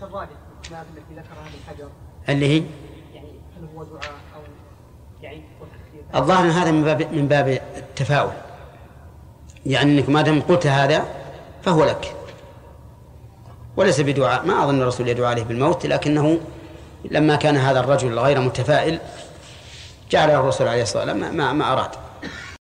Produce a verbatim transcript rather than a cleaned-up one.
الراجح التي ذكرها ابن حجر اللي هي يعني هل هو دعاء أو يعني الظاهر هذا من باب من باب التفاؤل، يعني انك ما دام قلت هذا فهو لك، وليس بدعاء. ما اظن الرسول يدعو عليه بالموت، لكنه لما كان هذا الرجل غير متفائل جعله الرسول عليه الصلاه والسلام ما, ما اراد.